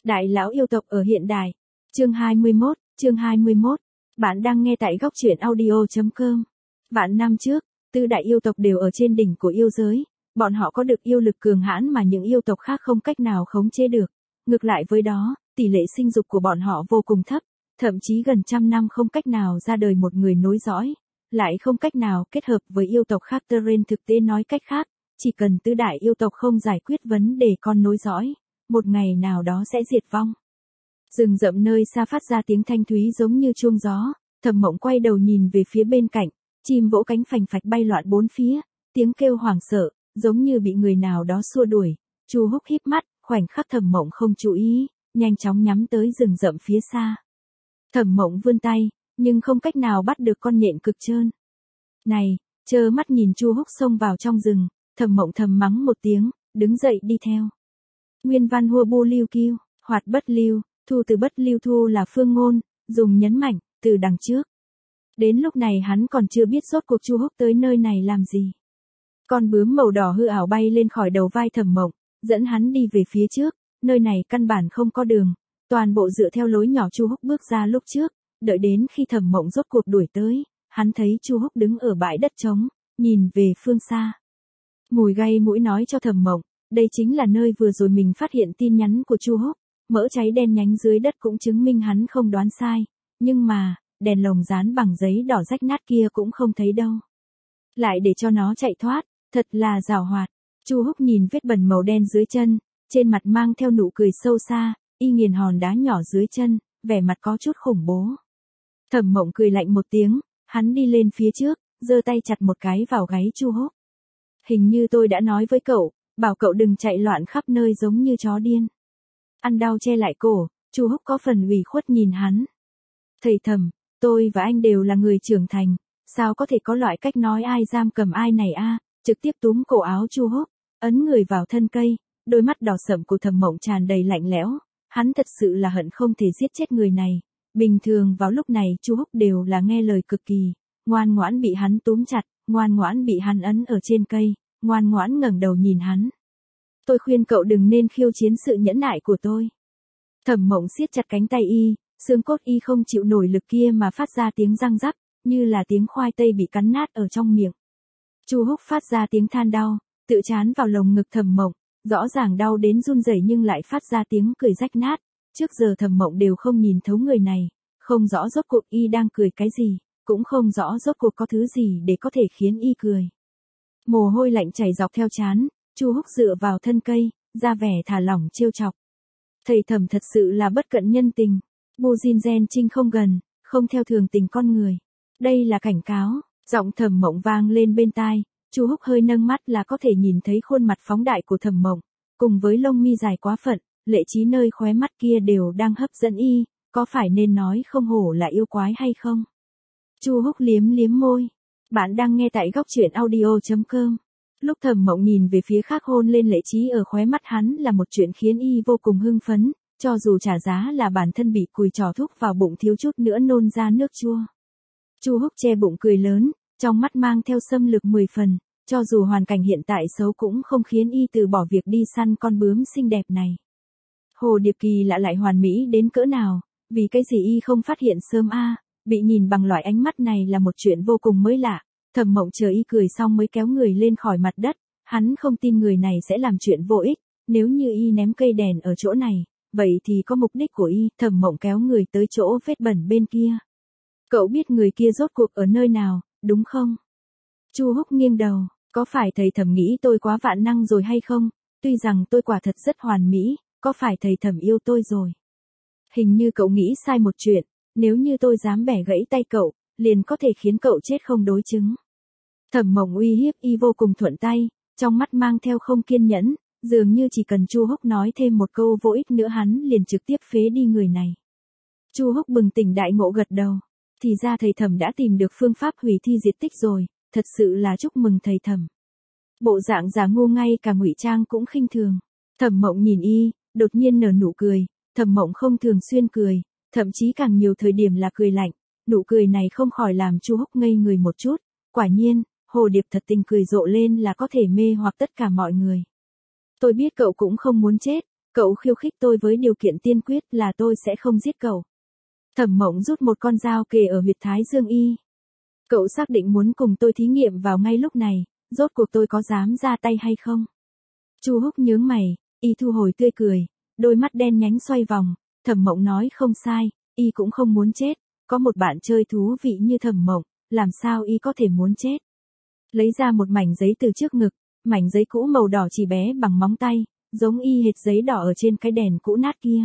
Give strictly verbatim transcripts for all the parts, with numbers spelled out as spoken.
Đại lão yêu tộc ở hiện đại. Chương hai mươi mốt, chương hai mươi mốt. Bạn đang nghe tại góc truyện audio chấm com. Vạn năm trước, tư đại yêu tộc đều ở trên đỉnh của yêu giới. Bọn họ có được yêu lực cường hãn mà những yêu tộc khác không cách nào khống chế được. Ngược lại với đó, tỷ lệ sinh dục của bọn họ vô cùng thấp, thậm chí gần trăm năm không cách nào ra đời một người nối dõi, lại không cách nào kết hợp với yêu tộc khác. Terrain thực tế nói cách khác, chỉ cần tứ đại yêu tộc không giải quyết vấn đề con nối dõi, một ngày nào đó sẽ diệt vong. Rừng rậm nơi xa phát ra tiếng thanh thúy giống như chuông gió, Thẩm Mộng quay đầu nhìn về phía bên cạnh, chim vỗ cánh phành phạch bay loạn bốn phía, tiếng kêu hoảng sợ, giống như bị người nào đó xua đuổi. Chu Húc híp mắt, khoảnh khắc Thẩm Mộng không chú ý, nhanh chóng nhắm tới rừng rậm phía xa. Thẩm Mộng vươn tay, nhưng không cách nào bắt được con nhện cực trơn. Này, trơ mắt nhìn Chu Húc xông vào trong rừng, Thẩm Mộng thầm mắng một tiếng, đứng dậy đi theo. Nguyên văn hua bu lưu kiêu, hoạt bất lưu, thu từ bất lưu, thu là phương ngôn, dùng nhấn mạnh, từ đằng trước. Đến lúc này hắn còn chưa biết rốt cuộc Chu Húc tới nơi này làm gì. Con bướm màu đỏ hư ảo bay lên khỏi đầu vai Thẩm Mộng, dẫn hắn đi về phía trước, nơi này căn bản không có đường, toàn bộ dựa theo lối nhỏ Chu Húc bước ra lúc trước, đợi đến khi Thẩm Mộng rốt cuộc đuổi tới, hắn thấy Chu Húc đứng ở bãi đất trống, nhìn về phương xa. Mùi gây mũi nói cho Thẩm Mộng, đây chính là nơi vừa rồi mình phát hiện tin nhắn của Chu Húc, mỡ cháy đen nhánh dưới đất cũng chứng minh hắn không đoán sai, nhưng mà, đèn lồng dán bằng giấy đỏ rách nát kia cũng không thấy đâu. Lại để cho nó chạy thoát, thật là giảo hoạt. Chu Húc nhìn vết bẩn màu đen dưới chân, trên mặt mang theo nụ cười sâu xa, y nghiền hòn đá nhỏ dưới chân, vẻ mặt có chút khủng bố. Thẩm Mộng cười lạnh một tiếng, hắn đi lên phía trước, giơ tay chặt một cái vào gáy Chu Húc. Hình như tôi đã nói với cậu, bảo cậu đừng chạy loạn khắp nơi giống như chó điên. Ăn đau che lại cổ, Chu Húc có phần ủy khuất nhìn hắn. Thầy Thẩm, tôi và anh đều là người trưởng thành, sao có thể có loại cách nói ai giam cầm ai này a? Trực tiếp túm cổ áo Chu Húc, ấn người vào thân cây, đôi mắt đỏ sậm của Thẩm Mộng tràn đầy lạnh lẽo, hắn thật sự là hận không thể giết chết người này. Bình thường vào lúc này Chu Húc đều là nghe lời cực kỳ, ngoan ngoãn bị hắn túm chặt, ngoan ngoãn bị hắn ấn ở trên cây, ngoan ngoãn ngẩng đầu nhìn hắn. Tôi khuyên cậu đừng nên khiêu chiến sự nhẫn nại của tôi. Thẩm Mộng siết chặt cánh tay y, xương cốt y không chịu nổi lực kia mà phát ra tiếng răng rắc, như là tiếng khoai tây bị cắn nát ở trong miệng. Chu Húc phát ra tiếng than đau, tự chán vào lồng ngực Thẩm Mộng, rõ ràng đau đến run rẩy nhưng lại phát ra tiếng cười rách nát. Trước giờ Thẩm Mộng đều không nhìn thấu người này, không rõ rốt cuộc y đang cười cái gì, cũng không rõ rốt cuộc có thứ gì để có thể khiến y cười. Mồ hôi lạnh chảy dọc theo trán, Chu Húc dựa vào thân cây, ra vẻ thả lỏng trêu chọc. Thầy Thẩm thật sự là bất cận nhân tình, Bu Jin Gen Trinh không gần, không theo thường tình con người. Đây là cảnh cáo, giọng Thẩm Mộng vang lên bên tai, Chu Húc hơi nâng mắt là có thể nhìn thấy khuôn mặt phóng đại của Thẩm Mộng, cùng với lông mi dài quá phận, lệ trí nơi khóe mắt kia đều đang hấp dẫn y, có phải nên nói không hổ là yêu quái hay không? Chu Húc liếm liếm môi. Bạn đang nghe tại góc truyện audio chấm com. Lúc Thẩm Mộng nhìn về phía khác hôn lên lệ trí ở khóe mắt hắn là một chuyện khiến y vô cùng hưng phấn, cho dù trả giá là bản thân bị cùi trò thúc vào bụng thiếu chút nữa nôn ra nước chua. Chu Húc che bụng cười lớn, trong mắt mang theo xâm lược mười phần, cho dù hoàn cảnh hiện tại xấu cũng không khiến y từ bỏ việc đi săn con bướm xinh đẹp này. Hồ Điệp Kỳ lạ lại hoàn mỹ đến cỡ nào, vì cái gì y không phát hiện sớm a? Bị nhìn bằng loại ánh mắt này là một chuyện vô cùng mới lạ. Thẩm Mộng chờ y cười xong mới kéo người lên khỏi mặt đất, hắn không tin người này sẽ làm chuyện vô ích, nếu như y ném cây đèn ở chỗ này, vậy thì có mục đích của y. Thẩm Mộng kéo người tới chỗ vết bẩn bên kia. Cậu biết người kia rốt cuộc ở nơi nào, đúng không? Chu Húc nghiêng đầu, có phải thầy Thẩm nghĩ tôi quá vạn năng rồi hay không? Tuy rằng tôi quả thật rất hoàn mỹ, có phải thầy Thẩm yêu tôi rồi? Hình như cậu nghĩ sai một chuyện, nếu như tôi dám bẻ gãy tay cậu, liền có thể khiến cậu chết không đối chứng. Thẩm Mộng uy hiếp y vô cùng thuận tay, trong mắt mang theo không kiên nhẫn, dường như chỉ cần Chu Húc nói thêm một câu vô ích nữa hắn liền trực tiếp phế đi người này. Chu Húc bừng tỉnh đại ngộ gật đầu, thì ra thầy Thẩm đã tìm được phương pháp hủy thi diệt tích rồi, thật sự là chúc mừng thầy Thẩm. Bộ dạng giả ngu ngay cả ngụy trang cũng khinh thường. Thẩm Mộng nhìn y, đột nhiên nở nụ cười, Thẩm Mộng không thường xuyên cười, thậm chí càng nhiều thời điểm là cười lạnh, nụ cười này không khỏi làm Chu Húc ngây người một chút, quả nhiên, Hồ Điệp thật tình cười rộ lên là có thể mê hoặc tất cả mọi người. Tôi biết cậu cũng không muốn chết, Cậu khiêu khích tôi với điều kiện tiên quyết là tôi sẽ không giết cậu. Thẩm Mộng rút một con dao kề ở huyệt thái dương y. Cậu xác định muốn cùng tôi thí nghiệm vào ngay lúc này, rốt cuộc tôi có dám ra tay hay không? Chu Húc nhướng mày, y thu hồi tươi cười, đôi mắt đen nhánh xoay vòng, Thẩm Mộng nói không sai, y cũng không muốn chết, có một bạn chơi thú vị như Thẩm Mộng, làm sao y có thể muốn chết? Lấy ra một mảnh giấy từ trước ngực, mảnh giấy cũ màu đỏ chỉ bé bằng móng tay, giống y hệt giấy đỏ ở trên cái đèn cũ nát kia.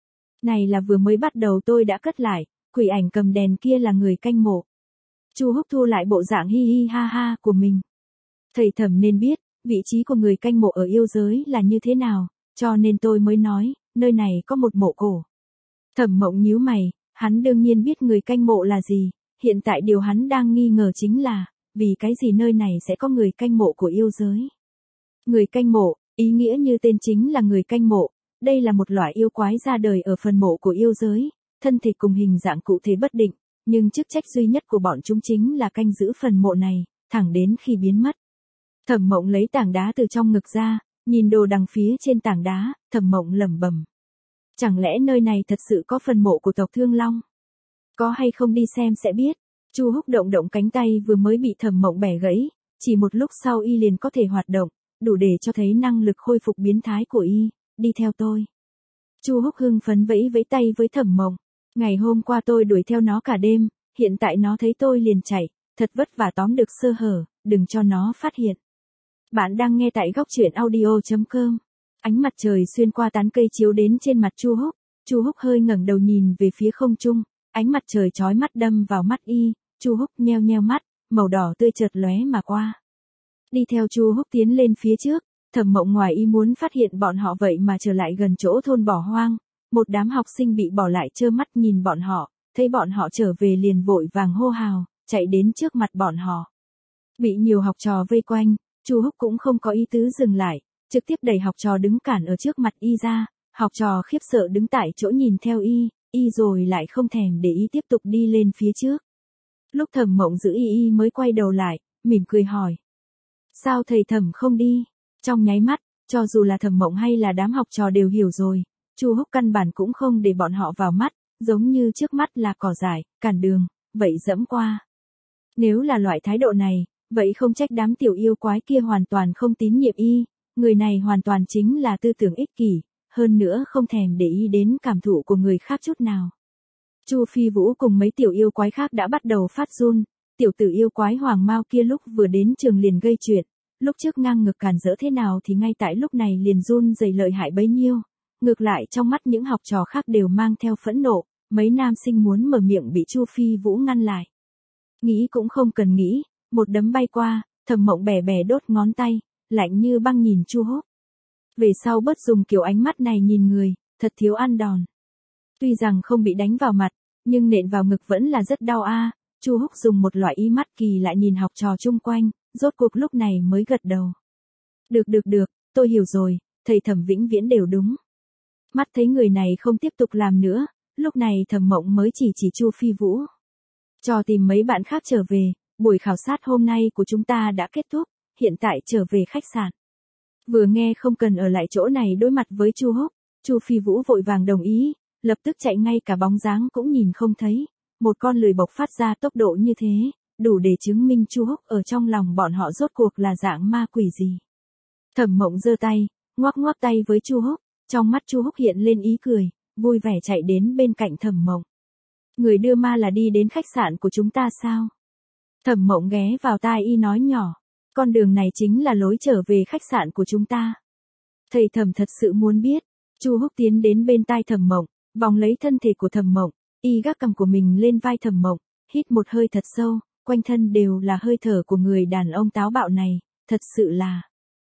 Này là vừa mới bắt đầu tôi đã cất lại, quỷ ảnh cầm đèn kia là người canh mộ. Chu Húc thu lại bộ dạng hi hi ha ha của mình. Thầy Thẩm nên biết, vị trí của người canh mộ ở yêu giới là như thế nào, cho nên tôi mới nói, nơi này có một mộ cổ. Thẩm Mộng nhíu mày, hắn đương nhiên biết người canh mộ là gì, hiện tại điều hắn đang nghi ngờ chính là, vì cái gì nơi này sẽ có người canh mộ của yêu giới. Người canh mộ, ý nghĩa như tên chính là người canh mộ, đây là một loại yêu quái ra đời ở phần mộ của yêu giới, thân thể cùng hình dạng cụ thể bất định, nhưng chức trách duy nhất của bọn chúng chính là canh giữ phần mộ này, thẳng đến khi biến mất. Thẩm Mộng lấy tảng đá từ trong ngực ra, nhìn đồ đằng phía trên tảng đá, Thẩm Mộng lẩm bẩm. Chẳng lẽ nơi này thật sự có phần mộ của tộc Thương Long? Có hay không đi xem sẽ biết. Chu Húc động động cánh tay vừa mới bị Thẩm Mộng bẻ gãy, chỉ một lúc sau y liền có thể hoạt động, đủ để cho thấy năng lực khôi phục biến thái của y, đi theo tôi. Chu Húc hưng phấn vẫy vẫy tay với Thẩm Mộng. Ngày hôm qua tôi đuổi theo nó cả đêm, hiện tại nó thấy tôi liền chạy, thật vất vả tóm được sơ hở, đừng cho nó phát hiện. Bạn đang nghe tại góc truyện audio chấm com. Ánh mặt trời xuyên qua tán cây chiếu đến trên mặt Chu Húc, Chu Húc hơi ngẩng đầu nhìn về phía không trung, ánh mặt trời chói mắt đâm vào mắt y, Chu Húc nheo nheo mắt, màu đỏ tươi chợt lóe mà qua. Đi theo Chu Húc tiến lên phía trước, Thẩm Mộng ngoài ý muốn phát hiện bọn họ vậy mà trở lại gần chỗ thôn bỏ hoang, một đám học sinh bị bỏ lại trơ mắt nhìn bọn họ, thấy bọn họ trở về liền vội vàng hô hào, chạy đến trước mặt bọn họ. Bị nhiều học trò vây quanh, Chu Húc cũng không có ý tứ dừng lại, trực tiếp đẩy học trò đứng cản ở trước mặt y ra, học trò khiếp sợ đứng tại chỗ nhìn theo y, y rồi lại không thèm để ý tiếp tục đi lên phía trước. Lúc Thẩm Mộng giữ y y mới quay đầu lại, mỉm cười hỏi. Sao thầy Thẩm không đi? Trong nháy mắt, cho dù là Thẩm Mộng hay là đám học trò đều hiểu rồi, Chu Húc căn bản cũng không để bọn họ vào mắt, giống như trước mắt là cỏ dại, cản đường, vậy dẫm qua. Nếu là loại thái độ này, vậy không trách đám tiểu yêu quái kia hoàn toàn không tín nhiệm y, người này hoàn toàn chính là tư tưởng ích kỷ, hơn nữa không thèm để ý đến cảm thụ của người khác chút nào. Chu Phi Vũ cùng mấy tiểu yêu quái khác đã bắt đầu phát run, tiểu tử yêu quái Hoàng Mao kia lúc vừa đến trường liền gây chuyện, lúc trước ngang ngực cản rỡ thế nào thì ngay tại lúc này liền run rẩy lợi hại bấy nhiêu. Ngược lại trong mắt những học trò khác đều mang theo phẫn nộ, mấy nam sinh muốn mở miệng bị Chu Phi Vũ ngăn lại. Nghĩ cũng không cần nghĩ, một đấm bay qua, Thẩm Mộng bẻ bẻ đốt ngón tay, lạnh như băng nhìn Chu Húc. Về sau bớt dùng kiểu ánh mắt này nhìn người, thật thiếu ăn đòn. Tuy rằng không bị đánh vào mặt, nhưng nện vào ngực vẫn là rất đau a. Chu Húc dùng một loại y mắt kỳ lạ nhìn học trò chung quanh, rốt cuộc lúc này mới gật đầu. Được được được, tôi hiểu rồi, thầy Thẩm vĩnh viễn đều đúng. Mắt thấy người này không tiếp tục làm nữa, lúc này Thẩm Mộng mới chỉ chỉ Chu Phi Vũ. Cho tìm mấy bạn khác trở về, buổi khảo sát hôm nay của chúng ta đã kết thúc, hiện tại trở về khách sạn. Vừa nghe không cần ở lại chỗ này đối mặt với Chu Húc, Chu Phi Vũ vội vàng đồng ý, lập tức chạy ngay cả bóng dáng cũng nhìn không thấy, một con lười bộc phát ra tốc độ như thế, đủ để chứng minh Chu Húc ở trong lòng bọn họ rốt cuộc là dạng ma quỷ gì. Thẩm Mộng giơ tay, ngoắc ngoắc tay với Chu Húc, trong mắt Chu Húc hiện lên ý cười, vui vẻ chạy đến bên cạnh Thẩm Mộng. Người đưa ma là đi đến khách sạn của chúng ta sao? Thẩm Mộng ghé vào tai y nói nhỏ, con đường này chính là lối trở về khách sạn của chúng ta. Thầy Thẩm thật sự muốn biết. Chu Húc tiến đến bên tai Thẩm Mộng, vòng lấy thân thể của Thẩm Mộng, y gác cằm của mình lên vai Thẩm Mộng, hít một hơi thật sâu, quanh thân đều là hơi thở của người đàn ông táo bạo này, thật sự là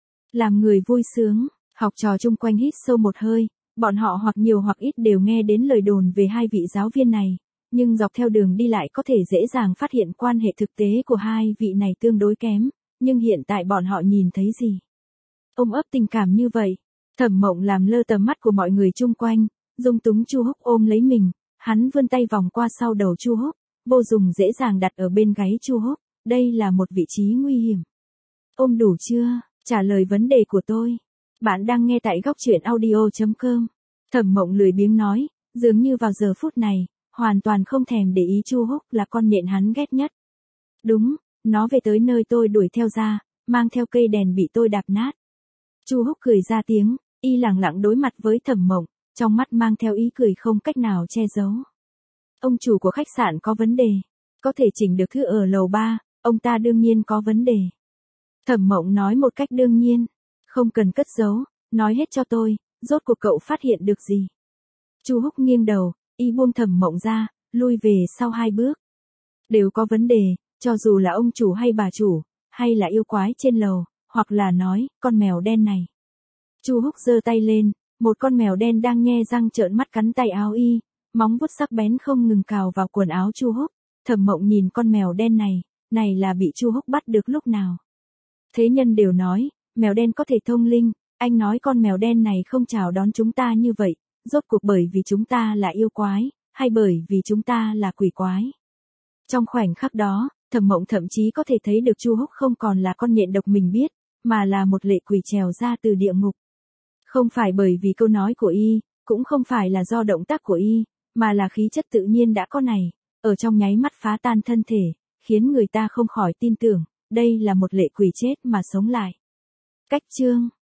làm người vui sướng. Học trò chung quanh hít sâu một hơi, bọn họ hoặc nhiều hoặc ít đều nghe đến lời đồn về hai vị giáo viên này, nhưng dọc theo đường đi lại có thể dễ dàng phát hiện quan hệ thực tế của hai vị này tương đối kém, nhưng hiện tại bọn họ nhìn thấy gì? Ôm ấp tình cảm như vậy. Thẩm Mộng làm lơ tầm mắt của mọi người chung quanh, dung túng Chu Húc ôm lấy mình, hắn vươn tay vòng qua sau đầu Chu Húc, vô dụng dễ dàng đặt ở bên gáy Chu Húc, đây là một vị trí nguy hiểm. Ôm đủ chưa? Trả lời vấn đề của tôi. Bạn đang nghe tại góc truyện audio chấm com. Thẩm Mộng lười biếng nói, dường như vào giờ phút này, hoàn toàn không thèm để ý Chu Húc là con nhện hắn ghét nhất. Đúng, nó về tới nơi tôi đuổi theo ra, mang theo cây đèn bị tôi đạp nát. Chu Húc cười ra tiếng, y lẳng lặng đối mặt với Thẩm Mộng, trong mắt mang theo ý cười không cách nào che giấu. Ông chủ của khách sạn có vấn đề, có thể chỉnh được thứ ở lầu ba, ông ta đương nhiên có vấn đề. Thẩm Mộng nói một cách đương nhiên, không cần cất giấu, nói hết cho tôi, rốt cuộc cậu phát hiện được gì. Chu Húc nghiêng đầu, y buông Thẩm Mộng ra, lui về sau hai bước. Đều có vấn đề, cho dù là ông chủ hay bà chủ, hay là yêu quái trên lầu, hoặc là nói, con mèo đen này. Chu Húc giơ tay lên, một con mèo đen đang nhe răng trợn mắt cắn tay áo y, móng vuốt sắc bén không ngừng cào vào quần áo Chu Húc. Thẩm Mộng nhìn con mèo đen này, này là bị Chu Húc bắt được lúc nào. Thế nhân đều nói, mèo đen có thể thông linh, anh nói con mèo đen này không chào đón chúng ta như vậy, rốt cuộc bởi vì chúng ta là yêu quái, hay bởi vì chúng ta là quỷ quái. Trong khoảnh khắc đó, Thẩm Mộng thậm chí có thể thấy được Chu Húc không còn là con nhện độc mình biết, mà là một lệ quỷ trèo ra từ địa ngục. Không phải bởi vì câu nói của y, cũng không phải là do động tác của y, mà là khí chất tự nhiên đã có này, ở trong nháy mắt phá tan thân thể, khiến người ta không khỏi tin tưởng, đây là một lệ quỷ chết mà sống lại. Cách chương